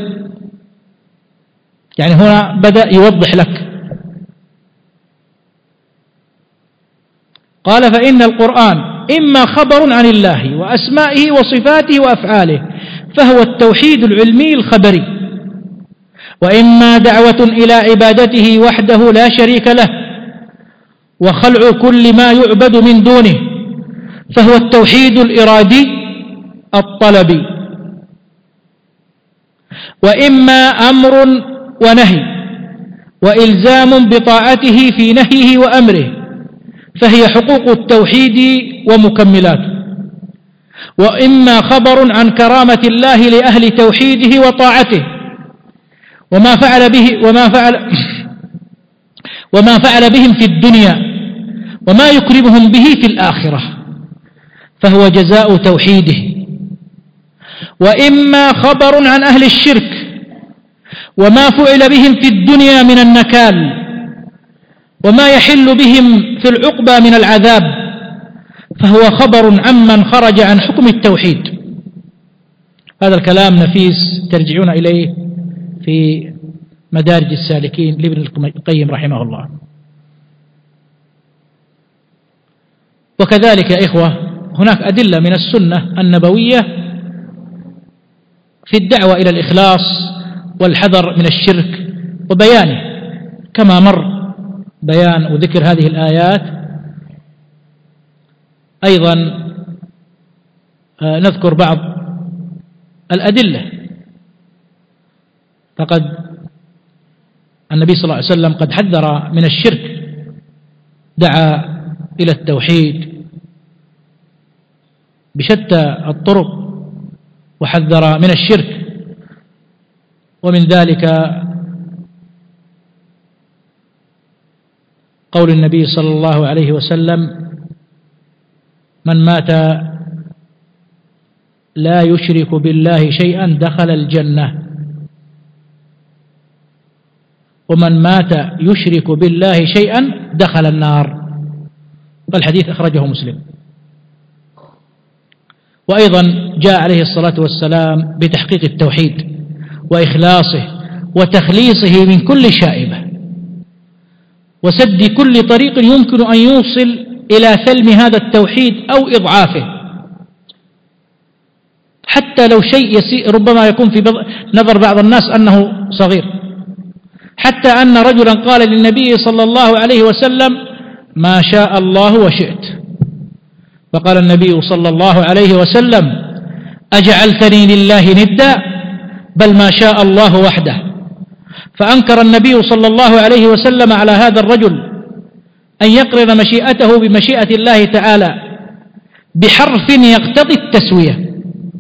يعني هنا بدأ يوضح لك. قال فإن القرآن إما خبر عن الله وأسمائه وصفاته وأفعاله فهو التوحيد العلمي الخبري وإما دعوة إلى عبادته وحده لا شريك له وخلع كل ما يعبد من دونه فهو التوحيد الإرادي الطلبي. وإما أمر ونهي وإلزام بطاعته في نهيه وأمره فهي حقوق التوحيد ومكملاته. وإما خبر عن كرامة الله لأهل توحيده وطاعته وما فعل به وما فعل وما فعل بهم في الدنيا وما يكرمهم به في الآخرة فهو جزاء توحيده. وإما خبر عن أهل الشرك وما فعل بهم في الدنيا من النكال وما يحل بهم في العقبى من العذاب فهو خبر عمن خرج عن حكم التوحيد. هذا الكلام نفيس ترجعون إليه في مدارج السالكين لابن القيم رحمه الله. وكذلك يا إخوة هناك أدلة من السنة النبوية في الدعوة إلى الإخلاص والحذر من الشرك وبيانه كما مر بيان وذكر هذه الآيات. أيضا نذكر بعض الأدلة. فقد النبي صلى الله عليه وسلم قد حذر من الشرك دعا إلى التوحيد بشتى الطرق وحذر من الشرك. ومن ذلك قول النبي صلى الله عليه وسلم من مات لا يشرك بالله شيئا دخل الجنة ومن مات يشرك بالله شيئا دخل النار. والحديث أخرجه مسلم. وأيضا جاء عليه الصلاة والسلام بتحقيق التوحيد وإخلاصه وتخليصه من كل شائبة وسد كل طريق يمكن أن يوصل إلى ثلم هذا التوحيد أو إضعافه حتى لو شيء يسير ربما يكون في نظر بعض الناس أنه صغير، حتى أن رجلا قال للنبي صلى الله عليه وسلم: ما شاء الله وشئت. فقال النبي صلى الله عليه وسلم: أجعلتني لله ندا؟ بل ما شاء الله وحده. فأنكر النبي صلى الله عليه وسلم على هذا الرجل أن يقرن مشيئته بمشيئة الله تعالى بحرف يقتضي التسوية،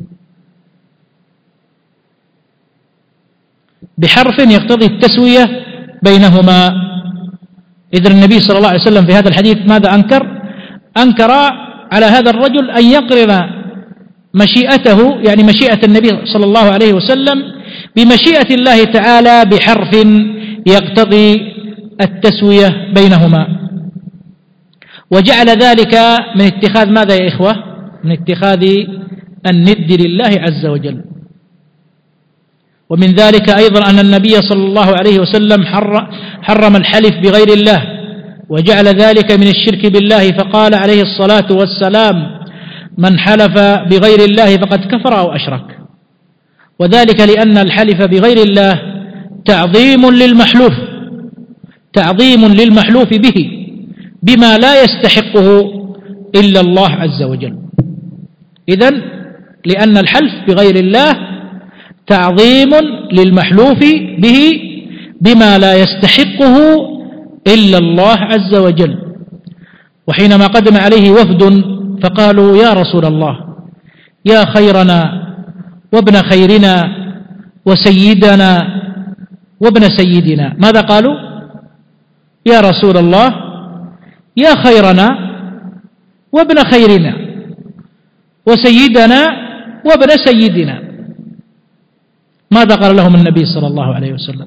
بحرف يقتضي التسوية بينهما. إذن النبي صلى الله عليه وسلم في هذا الحديث ماذا أنكر؟ أنكر على هذا الرجل أن يقرن مشيئته، يعني مشيئة النبي صلى الله عليه وسلم بمشيئة الله تعالى بحرف يقتضي التسوية بينهما، وجعل ذلك من اتخاذ ماذا يا إخوة؟ من اتخاذ الند لله عز وجل. ومن ذلك أيضا أن النبي صلى الله عليه وسلم حرم الحلف بغير الله، وجعل ذلك من الشرك بالله، فقال عليه الصلاة والسلام: من حلف بغير الله فقد كفر أو أشرك. وذلك لأن الحلف بغير الله تعظيم للمحلوف، تعظيم للمحلوف به بما لا يستحقه إلا الله عز وجل. إذن لأن الحلف بغير الله تعظيم للمحلوف به بما لا يستحقه إلا الله عز وجل. وحينما قدم عليه وفد فقالوا: يا رسول الله، يا خيرنا وابن خيرنا وسيدنا وابن سيدنا، ماذا قالوا؟ يا رسول الله، يا خيرنا وابن خيرنا وسيدنا وابن سيدنا. ماذا قال لهم النبي صلى الله عليه وسلم؟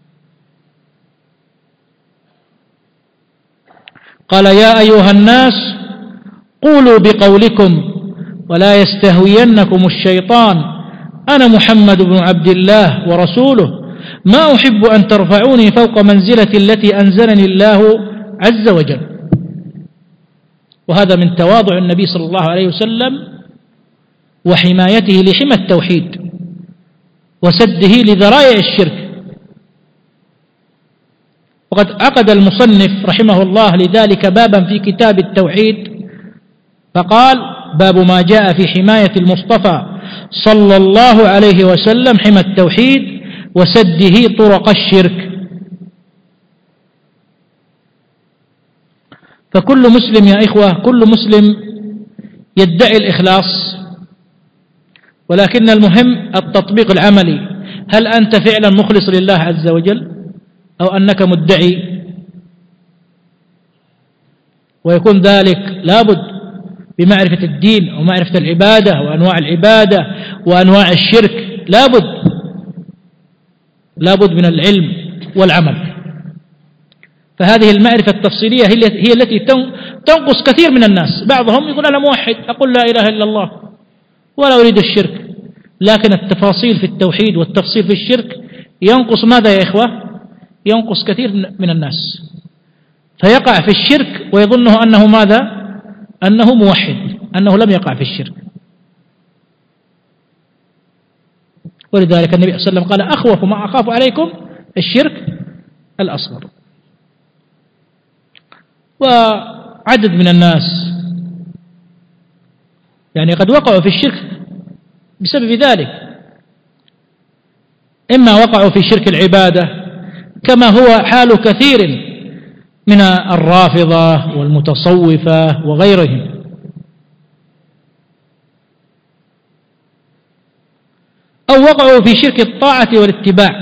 قال: يا أيها الناس قولوا بقولكم ولا يستهوينكم الشيطان، أنا محمد بن عبد الله ورسوله، ما أحب أن ترفعوني فوق منزلة التي أنزلني الله عز وجل. وهذا من تواضع النبي صلى الله عليه وسلم وحمايته لحمى التوحيد وسده لذرائع الشرك. وقد عقد المصنف رحمه الله لذلك بابا في كتاب التوحيد فقال: باب ما جاء في حماية المصطفى صلى الله عليه وسلم حمى التوحيد وسده طرق الشرك. فكل مسلم يا إخوة، كل مسلم يدعي الإخلاص، ولكن المهم التطبيق العملي. هل أنت فعلا مخلص لله عز وجل أو أنك مدعي؟ ويكون ذلك لابد بمعرفة الدين ومعرفة العبادة وأنواع العبادة وأنواع الشرك، لابد لابد من العلم والعمل. فهذه المعرفة التفصيلية هي التي تنقص كثير من الناس. بعضهم يقول: أنا موحد، أقول لا إله إلا الله ولا أريد الشرك، لكن التفاصيل في التوحيد والتفصيل في الشرك ينقص ماذا يا إخوة؟ ينقص كثير من الناس، فيقع في الشرك ويظنه أنه ماذا؟ أنه موحد، أنه لم يقع في الشرك. ولذلك النبي صلى الله عليه وسلم قال: أخوف ما أخاف عليكم الشرك الأصغر. وعدد من الناس يعني قد وقعوا في الشرك بسبب ذلك، إما وقعوا في شرك العبادة كما هو حال كثير من الرافضة والمتصوفة وغيرهم، أو وقعوا في شرك الطاعة والاتباع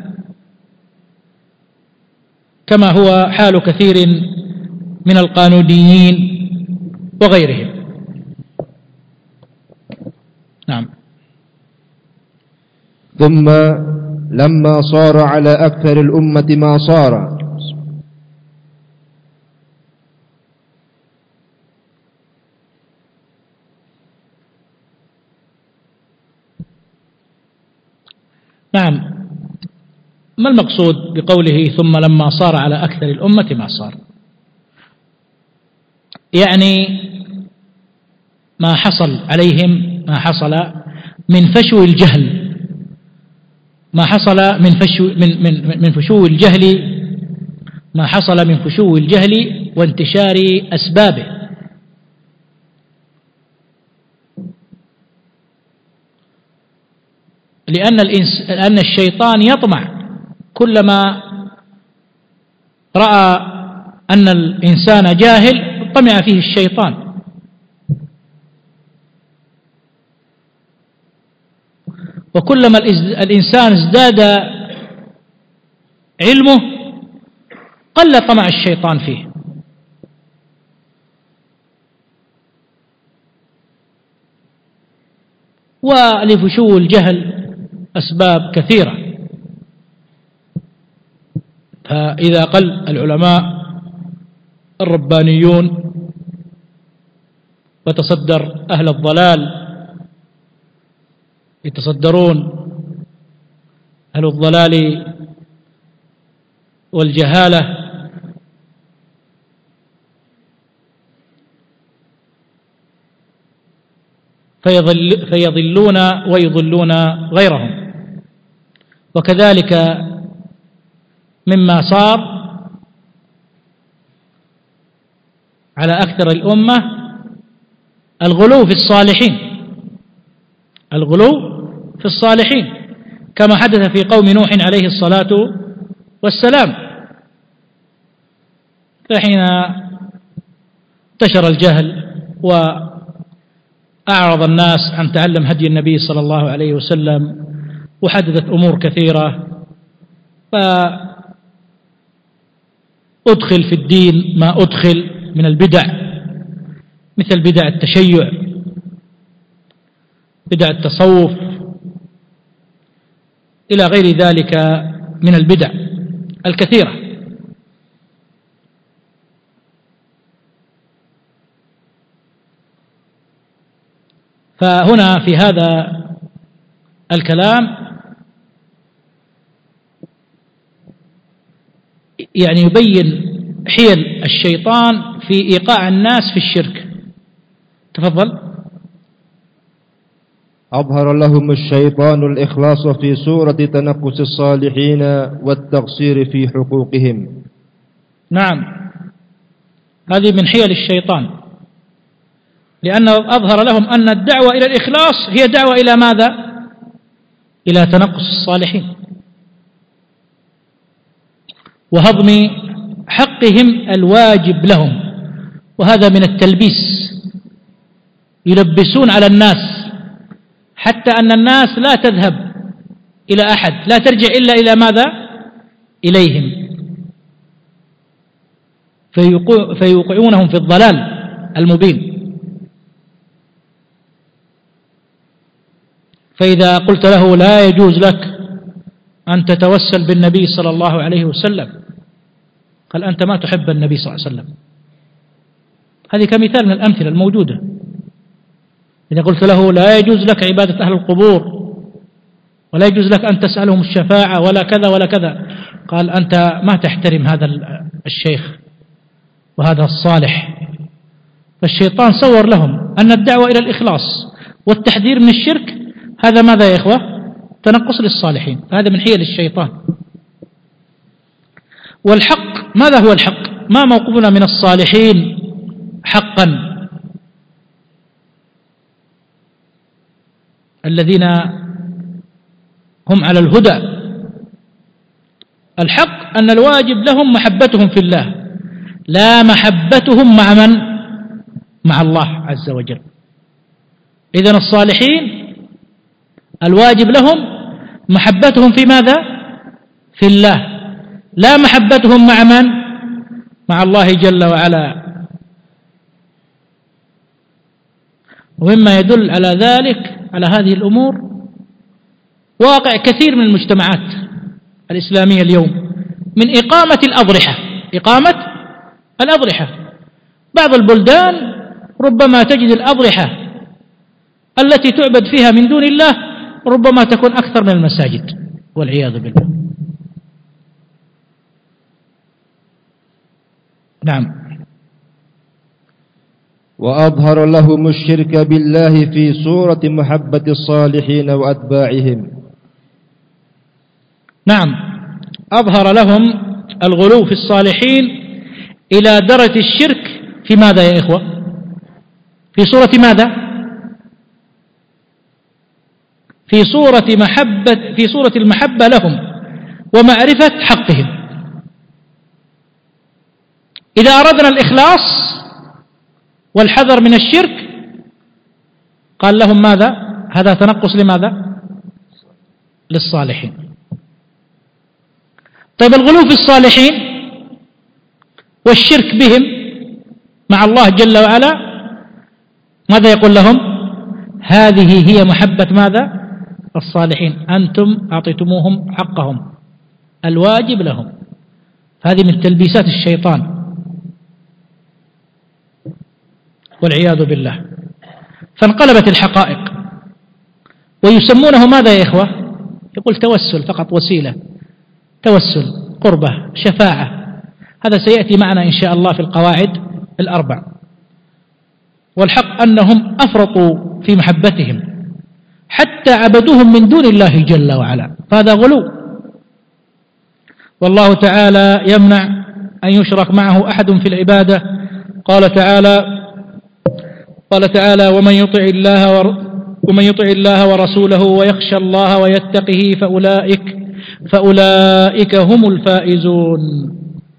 كما هو حال كثير من القانونيين وغيرهم. نعم. ثم لما صار على أكثر الأمة ما صار، نعم، ما المقصود بقوله ثم لما صار على أكثر الأمة ما صار؟ يعني ما حصل عليهم ما حصل من فشو الجهل، ما حصل من فشو من من من فشو الجهل ما حصل من فشو الجهل وانتشار أسبابه. لأن الإنس لأن الشيطان يطمع كلما رأى أن الإنسان جاهل طمع فيه الشيطان، وكلما الإنسان ازداد علمه قل طمع الشيطان فيه. ولفشو الجهل أسباب كثيرة، فإذا قل العلماء الربانيون وتصدر أهل الضلال يتصدرون أهل الضلال والجهالة، فيضل فيضلون ويضلون غيرهم. وكذلك مما صار على أكثر الأمة الغلو في الصالحين، الغلو في الصالحين كما حدث في قوم نوح عليه الصلاة والسلام، فحين انتشر الجهل وأعرض الناس عن تعلم هدي النبي صلى الله عليه وسلم وحدثت أمور كثيرة، فأدخل في الدين ما أدخل من البدع، مثل بدع التشيع، بدع التصوف، إلى غير ذلك من البدع الكثيرة. فهنا في هذا الكلام يعني يبين حيل الشيطان في إيقاع الناس في الشرك. تفضل. أظهر لهم الشيطان الإخلاص في سورة تنقص الصالحين والتقصير في حقوقهم. نعم، هذه من حيل الشيطان، لأنه أظهر لهم أن الدعوة إلى الإخلاص هي دعوة إلى ماذا؟ إلى تنقص الصالحين وهضم حقهم الواجب لهم، وهذا من التلبيس، يلبسون على الناس حتى أن الناس لا تذهب إلى أحد، لا ترجع إلا إلى ماذا؟ إليهم، فيوقعونهم في الضلال المبين. فإذا قلت له لا يجوز لك أن تتوسل بالنبي صلى الله عليه وسلم، قال أنت ما تحب النبي صلى الله عليه وسلم. هذه كمثال من الأمثلة الموجودة. إذا قلت له لا يجوز لك عبادة أهل القبور، ولا يجوز لك أن تسألهم الشفاعة ولا كذا ولا كذا، قال أنت ما تحترم هذا الشيخ وهذا الصالح. فالشيطان صور لهم أن الدعوة إلى الإخلاص والتحذير من الشرك هذا ماذا يا إخوة؟ تنقص للصالحين. هذا من حيل الشيطان. والحق، ماذا هو الحق؟ ما موقفنا من الصالحين حقا الذين هم على الهدى؟ الحق أن الواجب لهم محبتهم في الله، لا محبتهم مع من؟ مع الله عز وجل. إذن الصالحين الواجب لهم محبتهم في ماذا؟ في الله، لا محبتهم مع من؟ مع الله جل وعلا. ومما يدل على ذلك، على هذه الأمور، واقع كثير من المجتمعات الإسلامية اليوم من إقامة الأضرحة. إقامة الأضرحة، بعض البلدان ربما تجد الأضرحة التي تعبد فيها من دون الله ربما تكون أكثر من المساجد والعياذ بالله. نعم. وأظهر لهم الشرك بالله في صورة محبة الصالحين وأتباعهم. نعم، أظهر لهم الغلو في الصالحين إلى درجة الشرك في ماذا يا إخوة؟ في صورة ماذا؟ في صورة محبة في صورة المحبة لهم ومعرفة حقهم. إذا أردنا الإخلاص والحذر من الشرك قال لهم ماذا؟ هذا تنقص لماذا؟ للصالحين. طيب الغلو في الصالحين والشرك بهم مع الله جل وعلا ماذا يقول لهم؟ هذه هي محبة ماذا؟ الصالحين، أنتم أعطيتموهم حقهم الواجب لهم. هذه من تلبيسات الشيطان والعياذ بالله. فانقلبت الحقائق ويسمونه ماذا يا إخوة؟ يقول توسل فقط، وسيلة، توسل، قربة، شفاعة. هذا سيأتي معنا إن شاء الله في القواعد الأربع. والحق أنهم أفرطوا في محبتهم حتى عبدوهم من دون الله جل وعلا، فهذا غلو. والله تعالى يمنع أن يشرك معه أحد في العبادة. قال تعالى قال تعالى ومن يطع الله ور ومن يطع الله ورسوله ويخشى الله ويتقه فأولئك فأولئك هم الفائزون.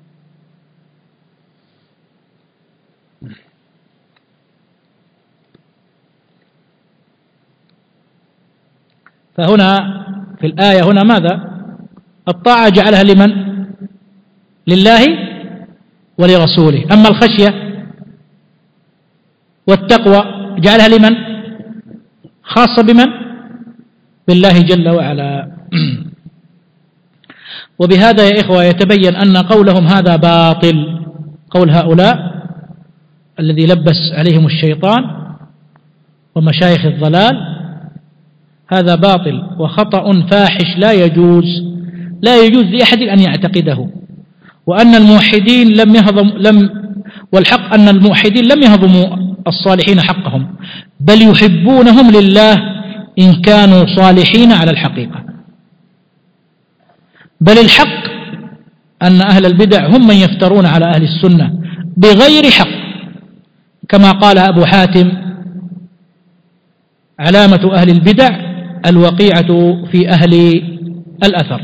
فهنا في الآية هنا ماذا؟ الطاعة جعلها لمن؟ لله ولرسوله. أما الخشية والتقوى جعلها لمن؟ خاصة بمن؟ بالله جل وعلا. وبهذا يا إخوة يتبين أن قولهم هذا باطل، قول هؤلاء الذي لبس عليهم الشيطان ومشايخ الضلال، هذا باطل وخطأ فاحش لا يجوز لا يجوز لأحد أن يعتقده. وأن الموحدين لم يهضم لم والحق أن الموحدين لم يهضموا الصالحين حقهم، بل يحبونهم لله إن كانوا صالحين على الحقيقة. بل الحق أن أهل البدع هم من يفترون على أهل السنة بغير حق، كما قال أبو حاتم علامة أهل البدع الوقيعة في أهل الأثر.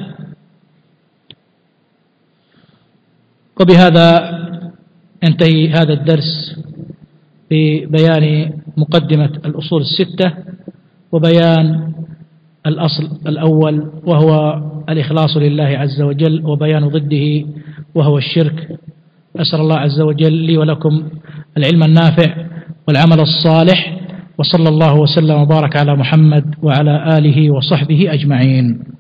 وبهذا ينتهي هذا الدرس في بيان مقدمة الأصول الستة وبيان الأصل الأول وهو الإخلاص لله عز وجل، وبيان ضده وهو الشرك. أسأل الله عز وجل لي ولكم العلم النافع والعمل الصالح، وصلى الله وسلم وبارك على محمد وعلى آله وصحبه أجمعين.